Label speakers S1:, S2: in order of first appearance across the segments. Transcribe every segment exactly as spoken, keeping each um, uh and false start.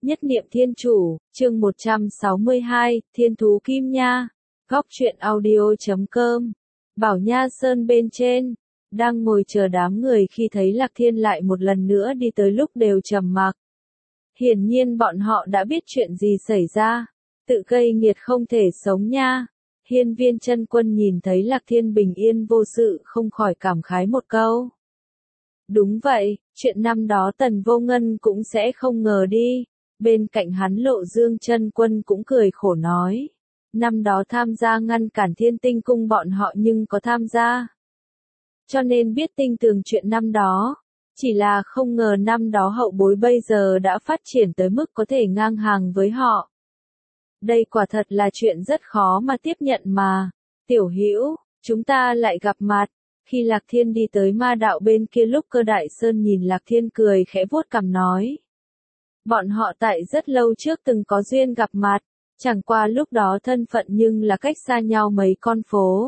S1: Nhất niệm thiên chủ, chương một trăm sáu mươi hai, Thiên thú Kim Nha. Góc truyện audio chấm com. Bảo Nha Sơn bên trên, đang ngồi chờ đám người khi thấy Lạc Thiên lại một lần nữa đi tới lúc đều trầm mặc. Hiển nhiên bọn họ đã biết chuyện gì xảy ra, tự gây nghiệt không thể sống nha. Hiên Viên Chân Quân nhìn thấy Lạc Thiên bình yên vô sự không khỏi cảm khái một câu. Đúng vậy, chuyện năm đó Tần Vô Ngân cũng sẽ không ngờ đi. Bên cạnh hắn Lộ Dương Chân Quân cũng cười khổ nói. Năm đó tham gia ngăn cản Thiên Tinh Cung bọn họ nhưng có tham gia. Cho nên biết tinh tường chuyện năm đó. Chỉ là không ngờ năm đó hậu bối bây giờ đã phát triển tới mức có thể ngang hàng với họ. Đây quả thật là chuyện rất khó mà tiếp nhận mà. Tiểu Hữu, chúng ta lại gặp mặt. Khi Lạc Thiên đi tới ma đạo bên kia lúc Cơ Đại Sơn nhìn Lạc Thiên cười khẽ vuốt cằm nói. Bọn họ tại rất lâu trước từng có duyên gặp mặt, chẳng qua lúc đó thân phận nhưng là cách xa nhau mấy con phố.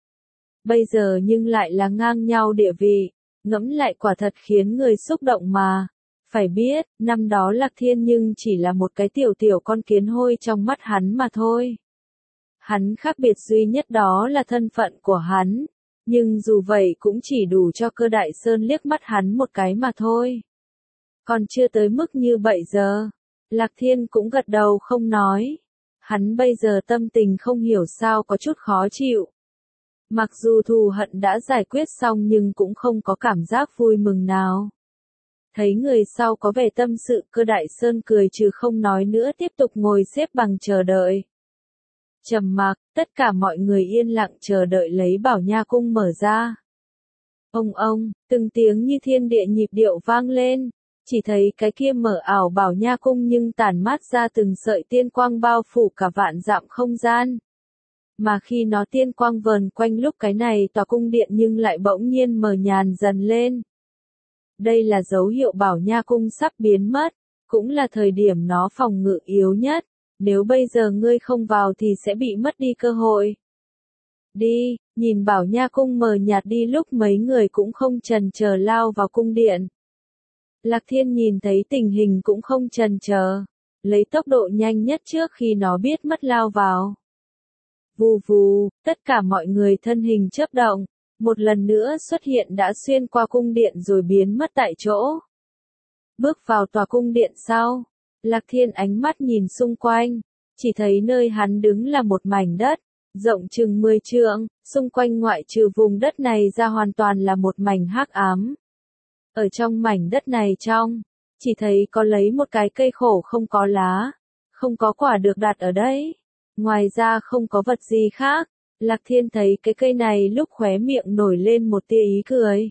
S1: Bây giờ nhưng lại là ngang nhau địa vị, ngẫm lại quả thật khiến người xúc động mà. Phải biết, năm đó Lạc Thiên nhưng chỉ là một cái tiểu tiểu con kiến hôi trong mắt hắn mà thôi. Hắn khác biệt duy nhất đó là thân phận của hắn, nhưng dù vậy cũng chỉ đủ cho Cơ Đại Sơn liếc mắt hắn một cái mà thôi. Còn chưa tới mức như vậy giờ. Lạc Thiên cũng gật đầu không nói. Hắn bây giờ tâm tình không hiểu sao có chút khó chịu. Mặc dù thù hận đã giải quyết xong nhưng cũng không có cảm giác vui mừng nào. Thấy người sau có vẻ tâm sự, Cơ Đại Sơn cười trừ không nói nữa tiếp tục ngồi xếp bằng chờ đợi. Trầm mặc, tất cả mọi người yên lặng chờ đợi lấy Bảo Nha Cung mở ra. Ông ông, từng tiếng như thiên địa nhịp điệu vang lên. Chỉ thấy cái kia mở ảo Bảo Nha Cung nhưng tản mát ra từng sợi tiên quang bao phủ cả vạn dặm không gian. Mà khi nó tiên quang vờn quanh lúc cái này tòa cung điện nhưng lại bỗng nhiên mờ nhàn dần lên. Đây là dấu hiệu Bảo Nha Cung sắp biến mất, cũng là thời điểm nó phòng ngự yếu nhất. Nếu bây giờ ngươi không vào thì sẽ bị mất đi cơ hội. Đi, nhìn Bảo Nha Cung mờ nhạt đi lúc mấy người cũng không chần chờ lao vào cung điện. Lạc Thiên nhìn thấy tình hình cũng không chần chờ, lấy tốc độ nhanh nhất trước khi nó biết mất lao vào. Vù vù, tất cả mọi người thân hình chớp động, một lần nữa xuất hiện đã xuyên qua cung điện rồi biến mất tại chỗ. Bước vào tòa cung điện sau, Lạc Thiên ánh mắt nhìn xung quanh, chỉ thấy nơi hắn đứng là một mảnh đất, rộng chừng mười trượng, xung quanh ngoại trừ vùng đất này ra hoàn toàn là một mảnh hắc ám. Ở trong mảnh đất này trong, chỉ thấy có lấy một cái cây khổ không có lá, không có quả được đặt ở đấy. Ngoài ra không có vật gì khác. Lạc Thiên thấy cái cây này lúc khóe miệng nổi lên một tia ý cười.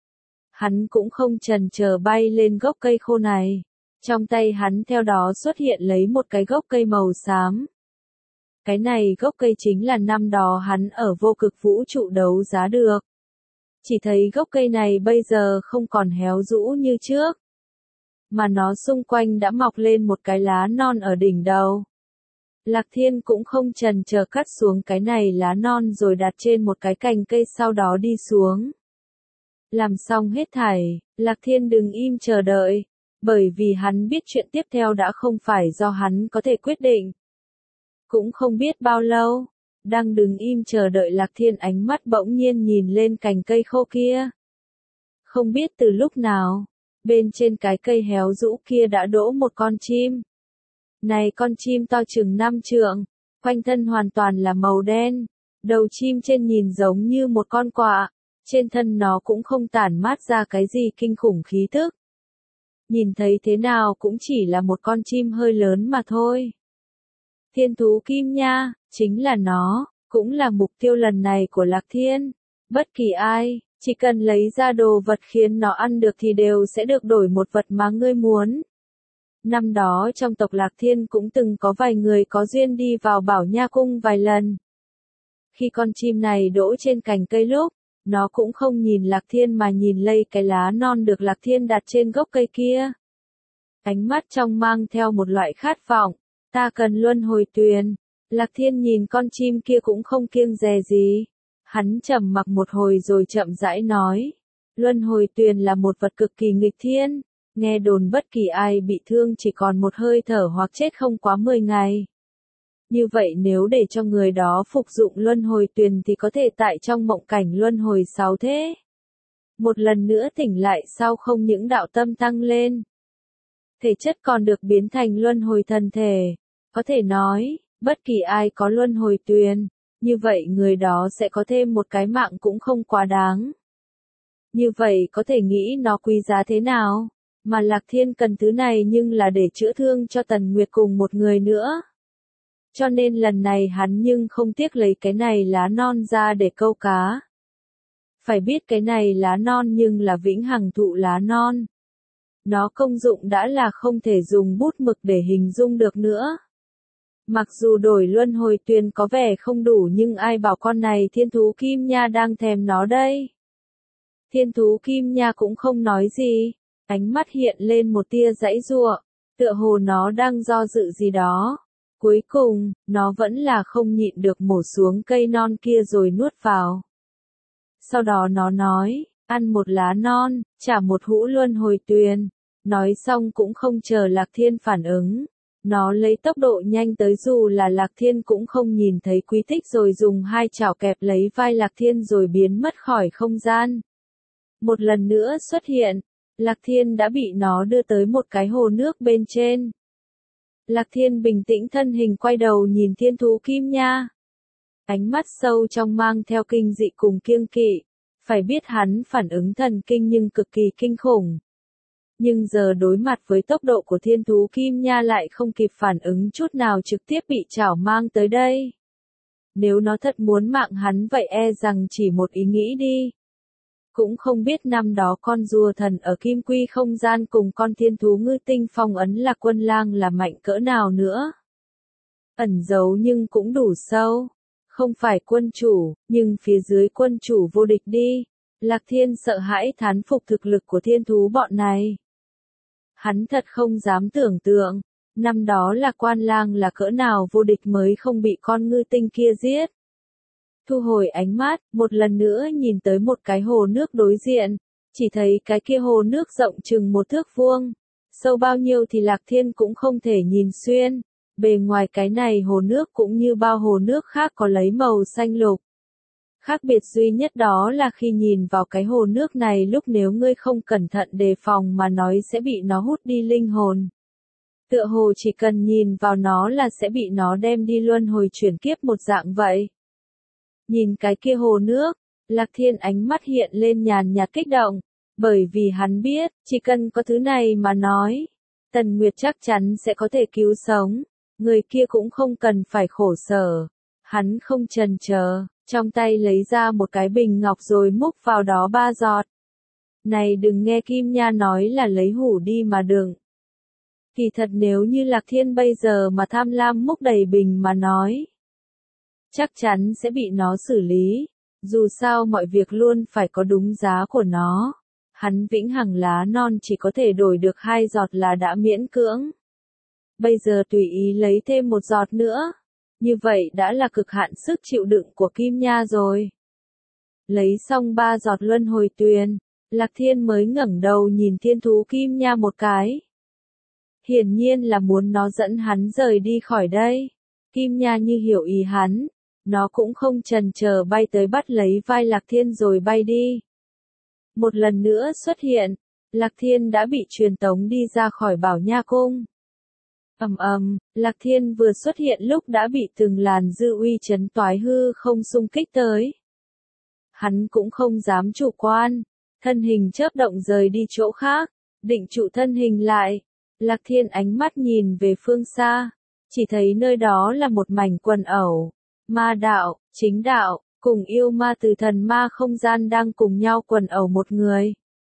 S1: Hắn cũng không chần chờ bay lên gốc cây khô này. Trong tay hắn theo đó xuất hiện lấy một cái gốc cây màu xám. Cái này gốc cây chính là năm đó hắn ở vô cực vũ trụ đấu giá được. Chỉ thấy gốc cây này bây giờ không còn héo rũ như trước. Mà nó xung quanh đã mọc lên một cái lá non ở đỉnh đầu. Lạc Thiên cũng không chần chờ cắt xuống cái này lá non rồi đặt trên một cái cành cây sau đó đi xuống. Làm xong hết thảy, Lạc Thiên đừng im chờ đợi, bởi vì hắn biết chuyện tiếp theo đã không phải do hắn có thể quyết định. Cũng không biết bao lâu, đang đứng im chờ đợi Lạc Thiên ánh mắt bỗng nhiên nhìn lên cành cây khô kia. Không biết từ lúc nào, bên trên cái cây héo rũ kia đã đỗ một con chim. Này con chim to chừng năm trượng, quanh thân hoàn toàn là màu đen, đầu chim trên nhìn giống như một con quạ, trên thân nó cũng không tản mát ra cái gì kinh khủng khí tức. Nhìn thấy thế nào cũng chỉ là một con chim hơi lớn mà thôi. Thiên thú Kim Nha, chính là nó, cũng là mục tiêu lần này của Lạc Thiên. Bất kỳ ai, chỉ cần lấy ra đồ vật khiến nó ăn được thì đều sẽ được đổi một vật mà ngươi muốn. Năm đó trong tộc Lạc Thiên cũng từng có vài người có duyên đi vào Bảo Nha Cung vài lần. Khi con chim này đỗ trên cành cây lúc, nó cũng không nhìn Lạc Thiên mà nhìn lây cái lá non được Lạc Thiên đặt trên gốc cây kia. Ánh mắt trong mang theo một loại khát vọng, ta cần luân hồi tuyền. Lạc Thiên nhìn con chim kia cũng không kiêng dè gì. Hắn trầm mặc một hồi rồi chậm rãi nói. Luân hồi tuyền là một vật cực kỳ nghịch thiên. Nghe đồn bất kỳ ai bị thương chỉ còn một hơi thở hoặc chết không quá mười ngày. Như vậy nếu để cho người đó phục dụng luân hồi tuyền thì có thể tại trong mộng cảnh luân hồi sáu thế. Một lần nữa tỉnh lại sau không những đạo tâm tăng lên. Thể chất còn được biến thành luân hồi thần thể. Có thể nói, bất kỳ ai có luân hồi tuyền, như vậy người đó sẽ có thêm một cái mạng cũng không quá đáng. Như vậy có thể nghĩ nó quý giá thế nào, mà Lạc Thiên cần thứ này nhưng là để chữa thương cho Tần Nguyệt cùng một người nữa. Cho nên lần này hắn nhưng không tiếc lấy cái này lá non ra để câu cá. Phải biết cái này lá non nhưng là vĩnh hằng thụ lá non. Nó công dụng đã là không thể dùng bút mực để hình dung được nữa. Mặc dù đổi luân hồi tuyền có vẻ không đủ nhưng ai bảo con này thiên thú kim nha đang thèm nó đây. Thiên thú kim nha cũng không nói gì, ánh mắt hiện lên một tia giãy giụa, tựa hồ nó đang do dự gì đó. Cuối cùng, nó vẫn là không nhịn được mổ xuống cây non kia rồi nuốt vào. Sau đó nó nói, ăn một lá non, trả một hũ luân hồi tuyền. Nói xong cũng không chờ Lạc Thiên phản ứng. Nó lấy tốc độ nhanh tới dù là Lạc Thiên cũng không nhìn thấy quy tích rồi dùng hai chảo kẹp lấy vai Lạc Thiên rồi biến mất khỏi không gian. Một lần nữa xuất hiện, Lạc Thiên đã bị nó đưa tới một cái hồ nước bên trên. Lạc Thiên bình tĩnh thân hình quay đầu nhìn thiên thú kim nha. Ánh mắt sâu trong mang theo kinh dị cùng kiêng kỵ. Phải biết hắn phản ứng thần kinh nhưng cực kỳ kinh khủng. Nhưng giờ đối mặt với tốc độ của thiên thú kim nha lại không kịp phản ứng chút nào trực tiếp bị chảo mang tới đây. Nếu nó thật muốn mạng hắn vậy e rằng chỉ một ý nghĩ đi. Cũng không biết năm đó con rùa thần ở Kim Quy không gian cùng con thiên thú ngư tinh phong ấn là quân lang là mạnh cỡ nào nữa. Ẩn giấu nhưng cũng đủ sâu. Không phải quân chủ, nhưng phía dưới quân chủ vô địch đi. Lạc Thiên sợ hãi thán phục thực lực của thiên thú bọn này. Hắn thật không dám tưởng tượng, năm đó là quan lang là cỡ nào vô địch mới không bị con ngư tinh kia giết. Thu hồi ánh mắt, một lần nữa nhìn tới một cái hồ nước đối diện, chỉ thấy cái kia hồ nước rộng chừng một thước vuông, sâu bao nhiêu thì Lạc Thiên cũng không thể nhìn xuyên, bề ngoài cái này hồ nước cũng như bao hồ nước khác có lấy màu xanh lục. Khác biệt duy nhất đó là khi nhìn vào cái hồ nước này lúc nếu ngươi không cẩn thận đề phòng mà nói sẽ bị nó hút đi linh hồn. Tựa hồ chỉ cần nhìn vào nó là sẽ bị nó đem đi luân hồi chuyển kiếp một dạng vậy. Nhìn cái kia hồ nước, Lạc Thiên ánh mắt hiện lên nhàn nhạt kích động, bởi vì hắn biết, chỉ cần có thứ này mà nói, Tần Nguyệt chắc chắn sẽ có thể cứu sống, người kia cũng không cần phải khổ sở. Hắn không chần chờ, trong tay lấy ra một cái bình ngọc rồi múc vào đó ba giọt. Này đừng nghe Kim Nha nói là lấy hủ đi mà đừng. Kỳ thật nếu như Lạc Thiên bây giờ mà tham lam múc đầy bình mà nói, chắc chắn sẽ bị nó xử lý, dù sao mọi việc luôn phải có đúng giá của nó. Hắn vĩnh hằng lá non chỉ có thể đổi được hai giọt là đã miễn cưỡng. Bây giờ tùy ý lấy thêm một giọt nữa. Như vậy đã là cực hạn sức chịu đựng của Kim Nha rồi. Lấy xong ba giọt luân hồi tuyền, Lạc Thiên mới ngẩng đầu nhìn thiên thú Kim Nha một cái. Hiển nhiên là muốn nó dẫn hắn rời đi khỏi đây. Kim Nha như hiểu ý hắn, nó cũng không chần chờ bay tới bắt lấy vai Lạc Thiên rồi bay đi. Một lần nữa xuất hiện, Lạc Thiên đã bị truyền tống đi ra khỏi Bảo Nha Cung. Ầm ầm, Lạc Thiên vừa xuất hiện lúc đã bị từng làn dư uy chấn toái hư không xung kích tới. Hắn cũng không dám chủ quan, thân hình chớp động rời đi chỗ khác, định trụ thân hình lại. Lạc Thiên ánh mắt nhìn về phương xa, chỉ thấy nơi đó là một mảnh quần ẩu, ma đạo, chính đạo, cùng yêu ma từ thần ma không gian đang cùng nhau quần ẩu một người.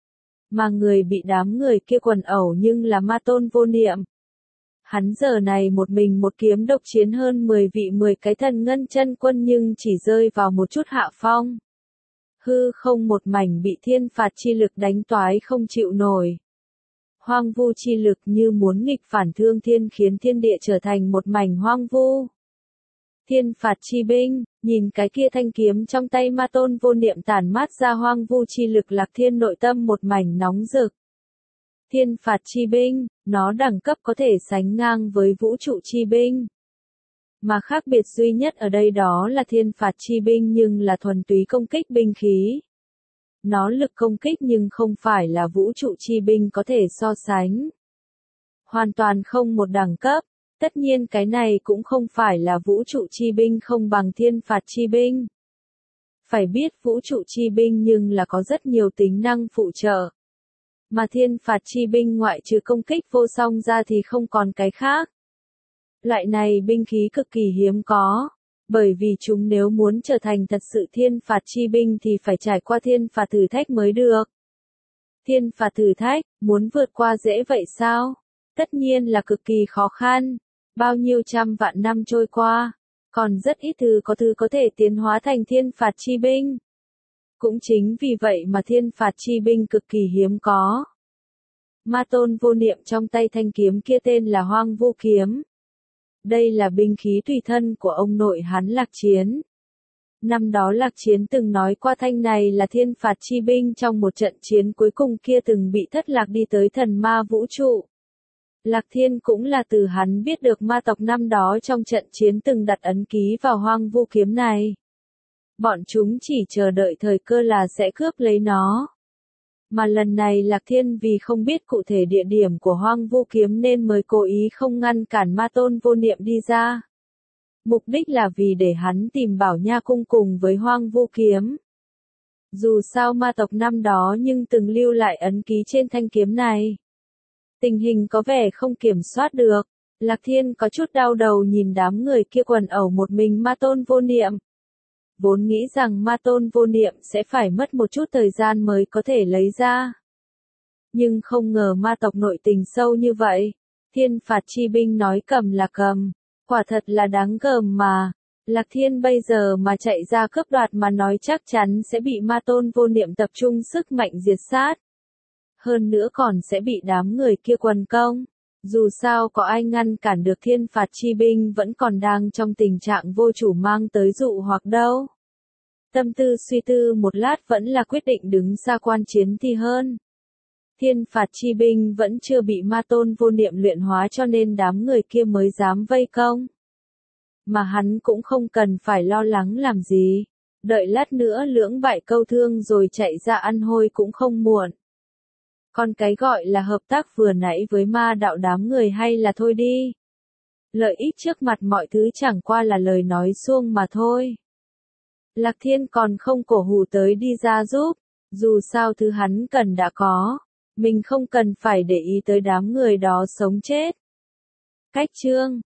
S1: Mà người bị đám người kia quần ẩu nhưng là ma tôn vô niệm. Hắn giờ này một mình một kiếm độc chiến hơn mười vị mười cái thần ngân chân quân nhưng chỉ rơi vào một chút hạ phong. Hư không một mảnh bị thiên phạt chi lực đánh toái không chịu nổi. Hoang vu chi lực như muốn nghịch phản thương thiên khiến thiên địa trở thành một mảnh hoang vu. Thiên phạt chi binh, nhìn cái kia thanh kiếm trong tay ma tôn vô niệm tản mát ra hoang vu chi lực Lạc Thiên nội tâm một mảnh nóng rực. Thiên phạt chi binh, nó đẳng cấp có thể sánh ngang với vũ trụ chi binh. Mà khác biệt duy nhất ở đây đó là thiên phạt chi binh nhưng là thuần túy công kích binh khí. Nó lực công kích nhưng không phải là vũ trụ chi binh có thể so sánh. Hoàn toàn không một đẳng cấp. Tất nhiên cái này cũng không phải là vũ trụ chi binh không bằng thiên phạt chi binh. Phải biết vũ trụ chi binh nhưng là có rất nhiều tính năng phụ trợ. Mà thiên phạt chi binh ngoại trừ công kích vô song ra thì không còn cái khác. Loại này binh khí cực kỳ hiếm có. Bởi vì chúng nếu muốn trở thành thật sự thiên phạt chi binh thì phải trải qua thiên phạt thử thách mới được. Thiên phạt thử thách, muốn vượt qua dễ vậy sao? Tất nhiên là cực kỳ khó khăn. Bao nhiêu trăm vạn năm trôi qua, còn rất ít thứ có thứ có thể tiến hóa thành thiên phạt chi binh. Cũng chính vì vậy mà thiên phạt chi binh cực kỳ hiếm có. Ma tôn vô niệm trong tay thanh kiếm kia tên là Hoang Vu Kiếm. Đây là binh khí tùy thân của ông nội hắn Lạc Chiến. Năm đó Lạc Chiến từng nói qua thanh này là thiên phạt chi binh trong một trận chiến cuối cùng kia từng bị thất lạc đi tới thần ma vũ trụ. Lạc Thiên cũng là từ hắn biết được ma tộc năm đó trong trận chiến từng đặt ấn ký vào Hoang Vu Kiếm này. Bọn chúng chỉ chờ đợi thời cơ là sẽ cướp lấy nó. Mà lần này Lạc Thiên vì không biết cụ thể địa điểm của Hoang Vu Kiếm nên mới cố ý không ngăn cản ma tôn vô niệm đi ra. Mục đích là vì để hắn tìm Bảo Nha Cung cùng với Hoang Vu Kiếm. Dù sao ma tộc năm đó nhưng từng lưu lại ấn ký trên thanh kiếm này. Tình hình có vẻ không kiểm soát được. Lạc Thiên có chút đau đầu nhìn đám người kia quần ẩu một mình ma tôn vô niệm. Vốn nghĩ rằng ma tôn vô niệm sẽ phải mất một chút thời gian mới có thể lấy ra. Nhưng không ngờ ma tộc nội tình sâu như vậy. Thiên phạt chi binh nói cầm là cầm. Quả thật là đáng gờm mà. Lạc Thiên bây giờ mà chạy ra cướp đoạt mà nói chắc chắn sẽ bị ma tôn vô niệm tập trung sức mạnh diệt sát. Hơn nữa còn sẽ bị đám người kia quần công. Dù sao có ai ngăn cản được thiên phạt chi binh vẫn còn đang trong tình trạng vô chủ mang tới dụ hoặc đâu. Tâm tư suy tư một lát vẫn là quyết định đứng ra quan chiến thì hơn. Thiên phạt chi binh vẫn chưa bị ma tôn vô niệm luyện hóa cho nên đám người kia mới dám vây công. Mà hắn cũng không cần phải lo lắng làm gì. Đợi lát nữa lưỡng bại câu thương rồi chạy ra ăn hôi cũng không muộn. Còn cái gọi là hợp tác vừa nãy với ma đạo đám người hay là thôi đi. Lợi ích trước mặt mọi thứ chẳng qua là lời nói suông mà thôi. Lạc Thiên còn không cổ hủ tới đi ra giúp. Dù sao thứ hắn cần đã có. Mình không cần phải để ý tới đám người đó sống chết. Cách chương